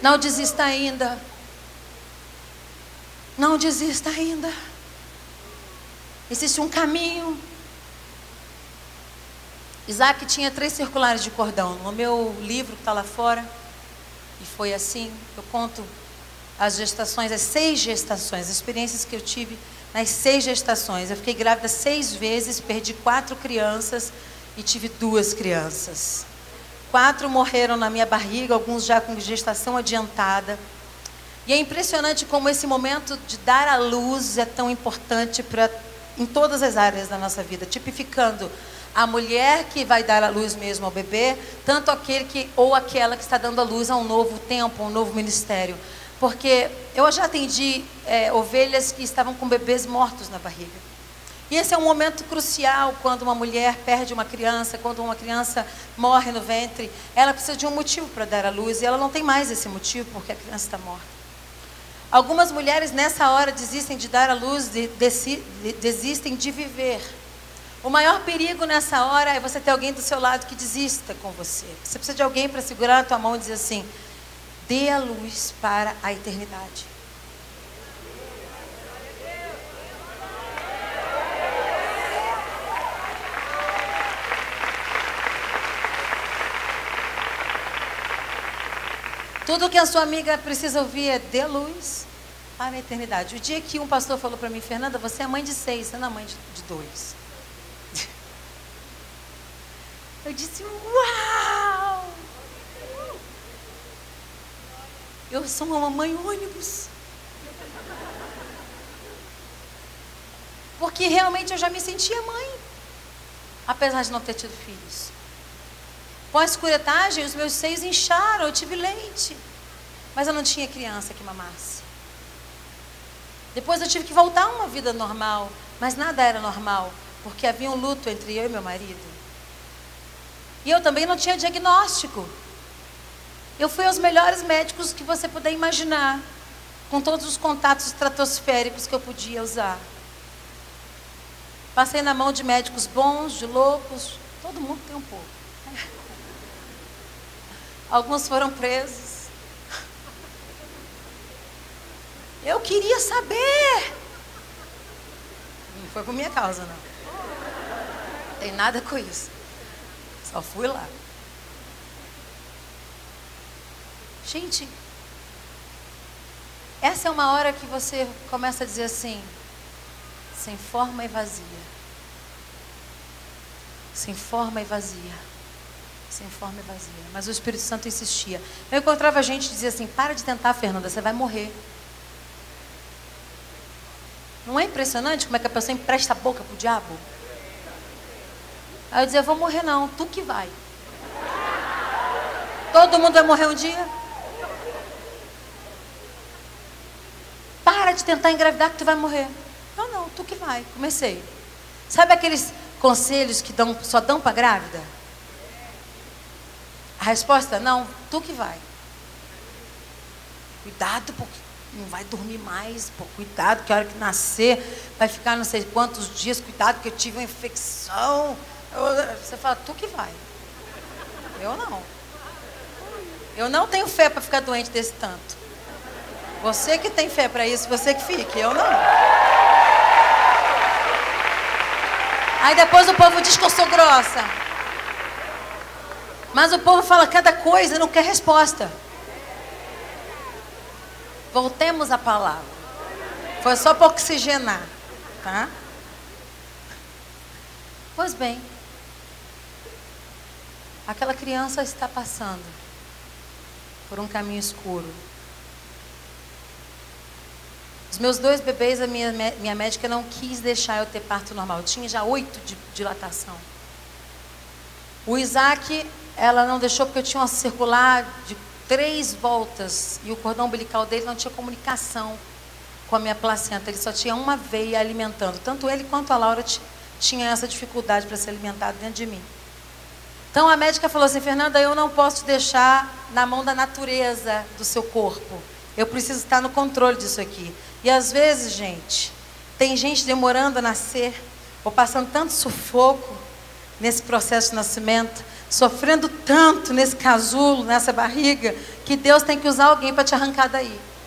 Não desista ainda. Não desista ainda. Existe um caminho. Isaac tinha 3 circulares de cordão. No meu livro que está lá fora, e foi assim, eu conto as gestações, as 6 gestações, as experiências que eu tive nas 6 gestações. Eu fiquei grávida 6 vezes, perdi 4 crianças e tive 2 crianças. 4 morreram na minha barriga, alguns já com gestação adiantada. E é impressionante como esse momento de dar à luz é tão importante em todas as áreas da nossa vida, tipificando a mulher que vai dar à luz mesmo ao bebê, tanto aquele ou aquela que está dando à luz a um novo tempo, a um novo ministério. Porque eu já atendi ovelhas que estavam com bebês mortos na barriga. E esse é um momento crucial quando uma mulher perde uma criança, quando uma criança morre no ventre. Ela precisa de um motivo para dar à luz e ela não tem mais esse motivo porque a criança está morta. Algumas mulheres nessa hora desistem de dar à luz, desistem de viver. O maior perigo nessa hora é você ter alguém do seu lado que desista com você. Você precisa de alguém para segurar a tua mão e dizer assim: dê a luz para a eternidade. Tudo que a sua amiga precisa ouvir é dê luz para a eternidade. O dia que um pastor falou para mim: Fernanda, você é mãe de 6, você não é mãe de 2. Eu disse: uau! Eu sou uma mamãe ônibus. Porque realmente eu já me sentia mãe, apesar de não ter tido filhos. Pós-curetagem, os meus seios incharam, eu tive leite. Mas eu não tinha criança que mamasse. Depois eu tive que voltar a uma vida normal, mas nada era normal, porque havia um luto entre eu e meu marido. E eu também não tinha diagnóstico. Eu fui aos melhores médicos que você puder imaginar, com todos os contatos estratosféricos que eu podia usar. Passei na mão de médicos bons, de loucos, todo mundo tem um pouco. Alguns foram presos. Eu queria saber. Não foi por minha causa, não. Não tem nada com isso. Só fui lá. Gente, essa é uma hora que você começa a dizer assim: sem forma e vazia. Sem forma e vazia. Sem forma e vazia. Mas o Espírito Santo insistia. Eu encontrava gente que dizia assim: para de tentar, Fernanda, você vai morrer. Não é impressionante como é que a pessoa empresta a boca pro diabo? Aí eu dizia: eu vou morrer não, tu que vai. Todo mundo vai morrer um dia. Para de tentar engravidar que tu vai morrer. Não, tu que vai. Comecei. Sabe aqueles conselhos que só dão para grávida? A resposta: não, tu que vai. Cuidado, porque não vai dormir mais. Pô, cuidado, que a hora que nascer vai ficar não sei quantos dias. Cuidado, que eu tive uma infecção. Você fala: tu que vai. Eu não. Eu não tenho fé para ficar doente desse tanto. Você que tem fé para isso, você que fique. Eu não. Aí depois o povo diz que eu sou grossa. Mas o povo fala cada coisa e não quer resposta. Voltemos à palavra. Foi só para oxigenar, tá? Pois bem, aquela criança está passando por um caminho escuro. Os meus 2 bebês, a minha médica não quis deixar eu ter parto normal. Eu tinha já 8 de dilatação. O Isaac, ela não deixou porque eu tinha uma circular de 3 voltas e o cordão umbilical dele não tinha comunicação com a minha placenta. Ele só tinha uma veia alimentando. Tanto ele quanto a Laura tinha essa dificuldade para ser alimentado dentro de mim. Então a médica falou assim: Fernanda, eu não posso te deixar na mão da natureza do seu corpo. Eu preciso estar no controle disso aqui. E às vezes, gente, tem gente demorando a nascer, ou passando tanto sufoco, nesse processo de nascimento, sofrendo tanto nesse casulo, nessa barriga, que Deus tem que usar alguém para te arrancar daí.